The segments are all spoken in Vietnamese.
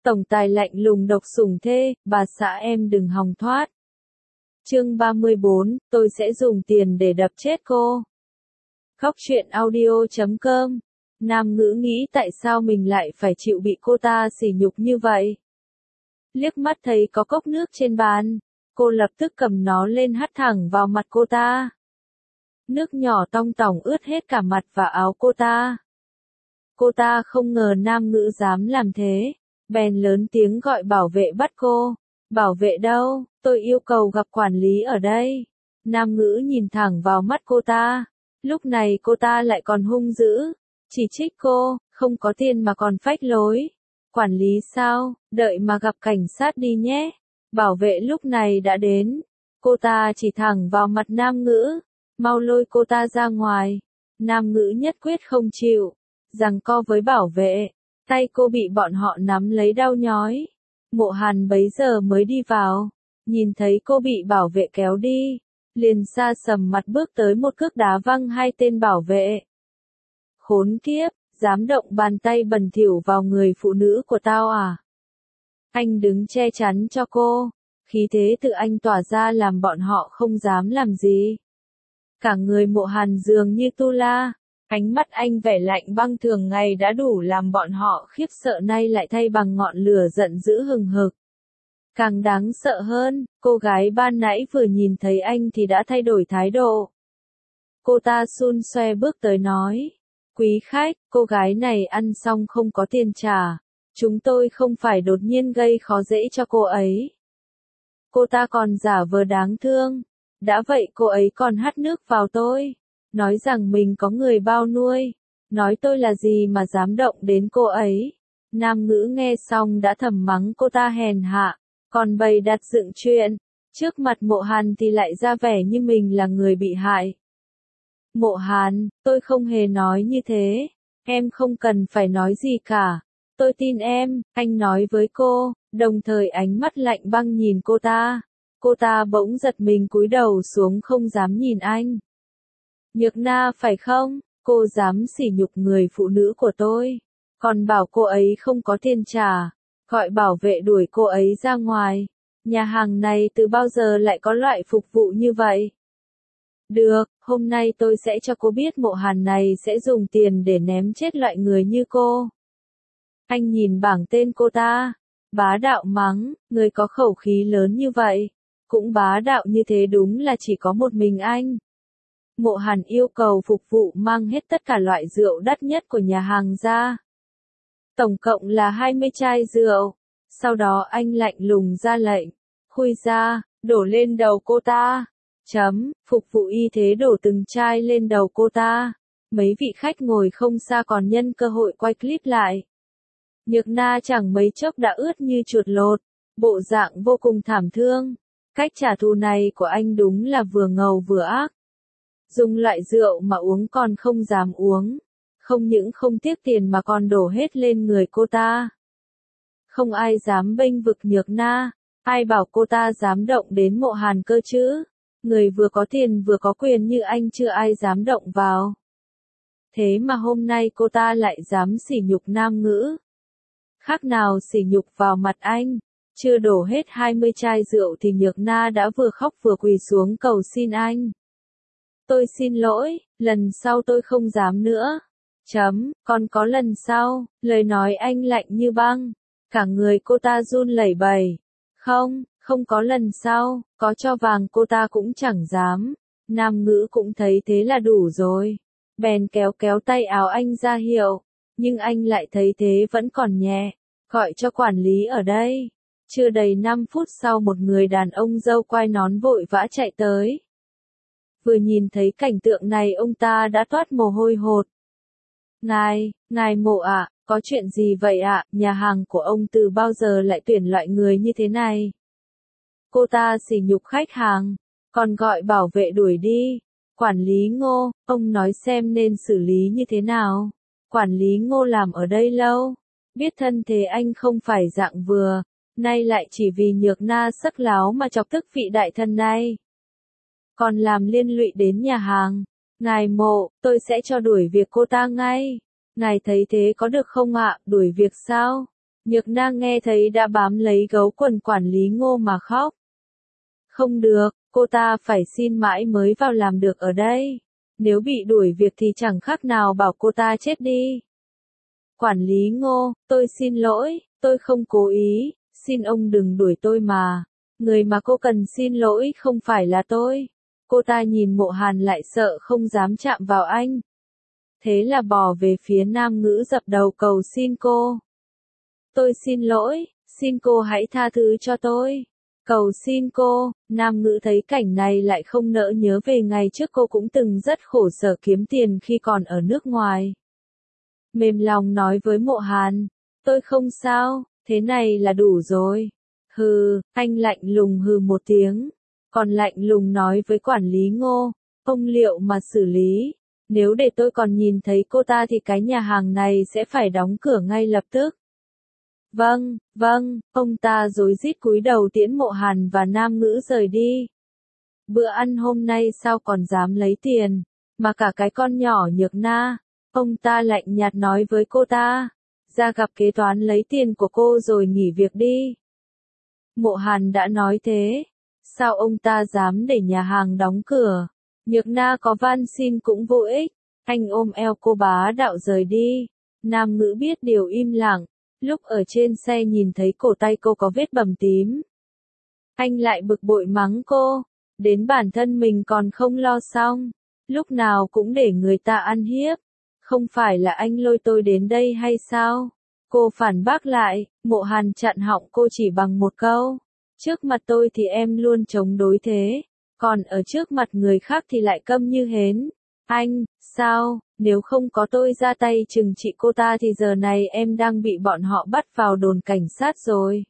Tổng tài lạnh lùng độc sủng thê, bà xã em đừng hòng thoát. Chương 34, tôi sẽ dùng tiền để đập chết cô. Khóc chuyện audio.com. Nam ngữ nghĩ tại sao mình lại phải chịu bị cô ta sỉ nhục như vậy. Liếc mắt thấy có cốc nước trên bàn, cô lập tức cầm nó lên hắt thẳng vào mặt cô ta. Nước nhỏ tong tỏng ướt hết cả mặt và áo cô ta. Cô ta không ngờ nam ngữ dám làm thế, bèn lớn tiếng gọi bảo vệ bắt cô. Bảo vệ đâu, tôi yêu cầu gặp quản lý ở đây. Nam ngữ nhìn thẳng vào mắt cô ta. Lúc này cô ta lại còn hung dữ, chỉ trích cô, không có tiền mà còn phách lối. Quản lý sao, đợi mà gặp cảnh sát đi nhé. Bảo vệ lúc này đã đến. Cô ta chỉ thẳng vào mặt nam ngữ, mau lôi cô ta ra ngoài. Nam ngữ nhất quyết không chịu, giằng co với bảo vệ. Tay cô bị bọn họ nắm lấy đau nhói. Mộ Hàn bấy giờ mới đi vào, nhìn thấy cô bị bảo vệ kéo đi, liền xa sầm mặt bước tới một cước đá văng hai tên bảo vệ. Khốn kiếp, dám động bàn tay bẩn thỉu vào người phụ nữ của tao à? Anh đứng che chắn cho cô, khí thế từ anh tỏa ra làm bọn họ không dám làm gì. Cả người Mộ Hàn dường như tu la, ánh mắt anh vẻ lạnh băng thường ngày đã đủ làm bọn họ khiếp sợ, nay lại thay bằng ngọn lửa giận dữ hừng hực. Càng đáng sợ hơn, cô gái ban nãy vừa nhìn thấy anh thì đã thay đổi thái độ. Cô ta xun xoe bước tới nói, quý khách, cô gái này ăn xong không có tiền trả, chúng tôi không phải đột nhiên gây khó dễ cho cô ấy. Cô ta còn giả vờ đáng thương, đã vậy cô ấy còn hắt nước vào tôi, nói rằng mình có người bao nuôi, nói tôi là gì mà dám động đến cô ấy. Nam ngữ nghe xong đã thầm mắng cô ta hèn hạ, còn bày đặt dựng chuyện, trước mặt Mộ Hàn thì lại ra vẻ như mình là người bị hại. Mộ Hàn, tôi không hề nói như thế, em không cần phải nói gì cả, tôi tin em, anh nói với cô, đồng thời ánh mắt lạnh băng nhìn cô ta. Cô ta bỗng giật mình cúi đầu xuống không dám nhìn anh. Nhược Na phải không, cô dám sỉ nhục người phụ nữ của tôi, còn bảo cô ấy không có tiền trả, gọi bảo vệ đuổi cô ấy ra ngoài. Nhà hàng này từ bao giờ lại có loại phục vụ như vậy? Được, hôm nay tôi sẽ cho cô biết Mộ Hàn này sẽ dùng tiền để ném chết loại người như cô. Anh nhìn bảng tên cô ta, bá đạo mắng, người có khẩu khí lớn như vậy, cũng bá đạo như thế đúng là chỉ có một mình anh. Mộ Hàn yêu cầu phục vụ mang hết tất cả loại rượu đắt nhất của nhà hàng ra. Tổng cộng là 20 chai rượu. Sau đó anh lạnh lùng ra lệnh, khui ra, đổ lên đầu cô ta. Phục vụ y thế đổ từng chai lên đầu cô ta. Mấy vị khách ngồi không xa còn nhân cơ hội quay clip lại. Nhược Na chẳng mấy chốc đã ướt như chuột lột, bộ dạng vô cùng thảm thương. Cách trả thù này của anh đúng là vừa ngầu vừa ác. Dùng loại rượu mà uống còn không dám uống, không những không tiếc tiền mà còn đổ hết lên người cô ta. Không ai dám bênh vực Nhược Na, ai bảo cô ta dám động đến Mộ Hàn cơ chứ, người vừa có tiền vừa có quyền như anh chưa ai dám động vào. Thế mà hôm nay cô ta lại dám sỉ nhục nam ngữ. Khác nào sỉ nhục vào mặt anh, chưa đổ hết 20 chai rượu thì Nhược Na đã vừa khóc vừa quỳ xuống cầu xin anh. Tôi xin lỗi, lần sau tôi không dám nữa. Còn có lần sau, lời nói anh lạnh như băng. Cả người cô ta run lẩy bẩy. Không có lần sau, có cho vàng cô ta cũng chẳng dám. Nam ngữ cũng thấy thế là đủ rồi. Bèn kéo kéo tay áo anh ra hiệu. Nhưng anh lại thấy thế vẫn còn nhẹ. Gọi cho quản lý ở đây. Chưa đầy 5 phút sau một người đàn ông râu quai nón vội vã chạy tới. Vừa nhìn thấy cảnh tượng này ông ta đã toát mồ hôi hột. Ngài Mộ ạ, có chuyện gì vậy ạ, nhà hàng của ông từ bao giờ lại tuyển loại người như thế này? Cô ta sỉ nhục khách hàng, còn gọi bảo vệ đuổi đi. Quản lý Ngô, ông nói xem nên xử lý như thế nào? Quản lý Ngô làm ở đây lâu, biết thân thế anh không phải dạng vừa, nay lại chỉ vì Nhược Na sắc láo mà chọc tức vị đại thần này. Còn làm liên lụy đến nhà hàng. Ngài Mộ, tôi sẽ cho đuổi việc cô ta ngay. Ngài thấy thế có được không ạ, đuổi việc sao? Nhược Na nghe thấy đã bám lấy gấu quần quản lý Ngô mà khóc. Không được, cô ta phải xin mãi mới vào làm được ở đây. Nếu bị đuổi việc thì chẳng khác nào bảo cô ta chết đi. Quản lý Ngô, tôi xin lỗi, tôi không cố ý, xin ông đừng đuổi tôi mà. Người mà cô cần xin lỗi không phải là tôi. Cô ta nhìn Mộ Hàn lại sợ không dám chạm vào anh. Thế là bò về phía Nam Ngữ dập đầu cầu xin cô. Tôi xin lỗi, xin cô hãy tha thứ cho tôi. Cầu xin cô, Nam Ngữ thấy cảnh này lại không nỡ nhớ về ngày trước cô cũng từng rất khổ sở kiếm tiền khi còn ở nước ngoài. Mềm lòng nói với Mộ Hàn, tôi không sao, thế này là đủ rồi. Hừ, anh lạnh lùng hừ một tiếng, còn lạnh lùng nói với quản lý Ngô, ông liệu mà xử lý, nếu để tôi còn nhìn thấy cô ta thì cái nhà hàng này sẽ phải đóng cửa ngay lập tức. Vâng, vâng, ông ta rối rít cúi đầu tiễn Mộ Hàn và Nam Ngữ rời đi. Bữa ăn hôm nay sao còn dám lấy tiền, mà cả cái con nhỏ Nhược Na, ông ta lạnh nhạt nói với cô ta, ra gặp kế toán lấy tiền của cô rồi nghỉ việc đi. Mộ Hàn đã nói thế, sao ông ta dám để nhà hàng đóng cửa, Nhược Na có van xin cũng vô ích, anh ôm eo cô bá đạo rời đi. Nam Ngữ biết điều im lặng. Lúc ở trên xe nhìn thấy cổ tay cô có vết bầm tím. Anh lại bực bội mắng cô, đến bản thân mình còn không lo xong, lúc nào cũng để người ta ăn hiếp. Không phải là anh lôi tôi đến đây hay sao? Cô phản bác lại, Mộ Hàn chặn họng cô chỉ bằng một câu. Trước mặt tôi thì em luôn chống đối thế, còn ở trước mặt người khác thì lại câm như hến. Anh, sao, nếu không có tôi ra tay trừng trị cô ta thì giờ này em đang bị bọn họ bắt vào đồn cảnh sát rồi.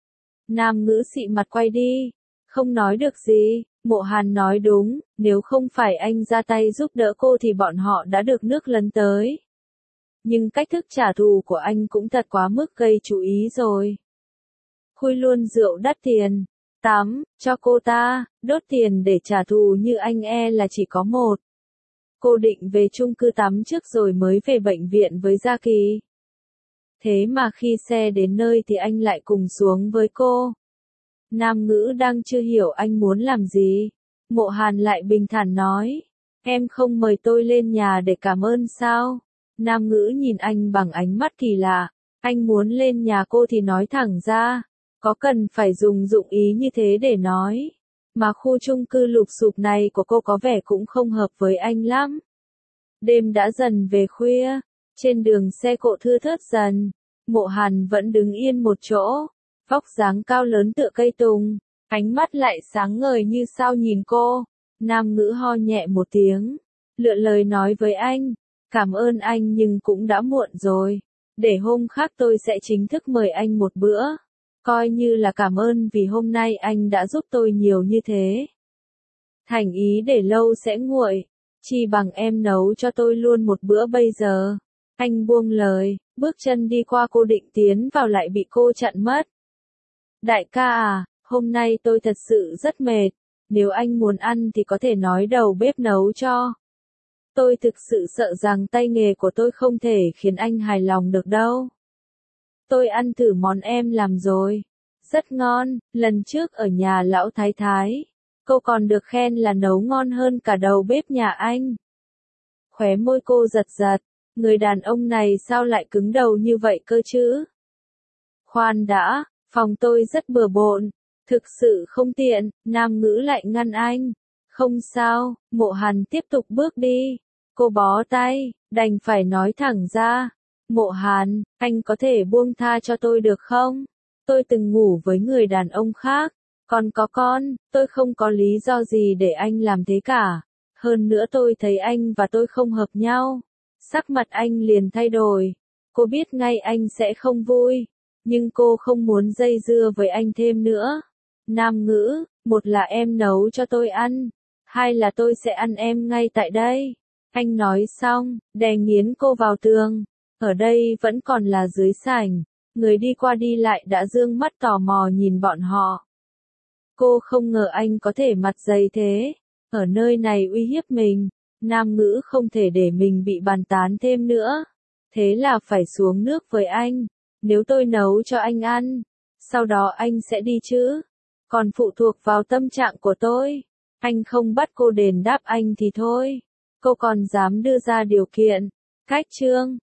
Nam Ngữ xị mặt quay đi, không nói được gì, Mộ Hàn nói đúng, nếu không phải anh ra tay giúp đỡ cô thì bọn họ đã được nước lấn tới. Nhưng cách thức trả thù của anh cũng thật quá mức gây chú ý rồi. Khui luôn rượu đắt tiền, tắm, cho cô ta, đốt tiền để trả thù như anh là chỉ có một. Cô định về chung cư tắm trước rồi mới về bệnh viện với Gia Kỳ. Thế mà khi xe đến nơi thì anh lại cùng xuống với cô. Nam Ngữ đang chưa hiểu anh muốn làm gì. Mộ Hàn lại bình thản nói, em không mời tôi lên nhà để cảm ơn sao? Nam Ngữ nhìn anh bằng ánh mắt kỳ lạ, anh muốn lên nhà cô thì nói thẳng ra, có cần phải dùng dụng ý như thế để nói. Mà khu chung cư lụp xụp này của cô có vẻ cũng không hợp với anh lắm. Đêm đã dần về khuya, trên đường xe cộ thưa thớt dần, Mộ Hàn vẫn đứng yên một chỗ, vóc dáng cao lớn tựa cây tùng, ánh mắt lại sáng ngời như sao nhìn cô. Nam Ngữ ho nhẹ một tiếng, lựa lời nói với anh, cảm ơn anh nhưng cũng đã muộn rồi, để hôm khác tôi sẽ chính thức mời anh một bữa. Coi như là cảm ơn vì hôm nay anh đã giúp tôi nhiều như thế. Thành ý để lâu sẽ nguội, chỉ bằng em nấu cho tôi luôn một bữa bây giờ. Anh buông lời, bước chân đi qua cô định tiến vào lại bị cô chặn mất. Đại ca à, hôm nay tôi thật sự rất mệt, nếu anh muốn ăn thì có thể nói đầu bếp nấu cho. Tôi thực sự sợ rằng tay nghề của tôi không thể khiến anh hài lòng được đâu. Tôi ăn thử món em làm rồi. Rất ngon, lần trước ở nhà lão thái thái. Cô còn được khen là nấu ngon hơn cả đầu bếp nhà anh. Khóe môi cô giật giật. Người đàn ông này sao lại cứng đầu như vậy cơ chứ? Khoan đã, phòng tôi rất bừa bộn. Thực sự không tiện, Nam Ngữ lại ngăn anh. Không sao, Mộ Hàn tiếp tục bước đi. Cô bó tay, đành phải nói thẳng ra. Mộ Hàn, anh có thể buông tha cho tôi được không? Tôi từng ngủ với người đàn ông khác, còn có con, tôi không có lý do gì để anh làm thế cả. Hơn nữa tôi thấy anh và tôi không hợp nhau. Sắc mặt anh liền thay đổi. Cô biết ngay anh sẽ không vui, nhưng cô không muốn dây dưa với anh thêm nữa. Nam Ngữ, một là em nấu cho tôi ăn, hai là tôi sẽ ăn em ngay tại đây. Anh nói xong, đè nghiến cô vào tường. Ở đây vẫn còn là dưới sảnh, người đi qua đi lại đã dương mắt tò mò nhìn bọn họ. Cô không ngờ anh có thể mặt dày thế, ở nơi này uy hiếp mình. Nam Ngữ không thể để mình bị bàn tán thêm nữa, thế là phải xuống nước với anh. Nếu tôi nấu cho anh ăn, sau đó anh sẽ đi chứ? Còn phụ thuộc vào tâm trạng của tôi. Anh không bắt cô đền đáp anh thì thôi. Cô còn dám đưa ra điều kiện. Cách chương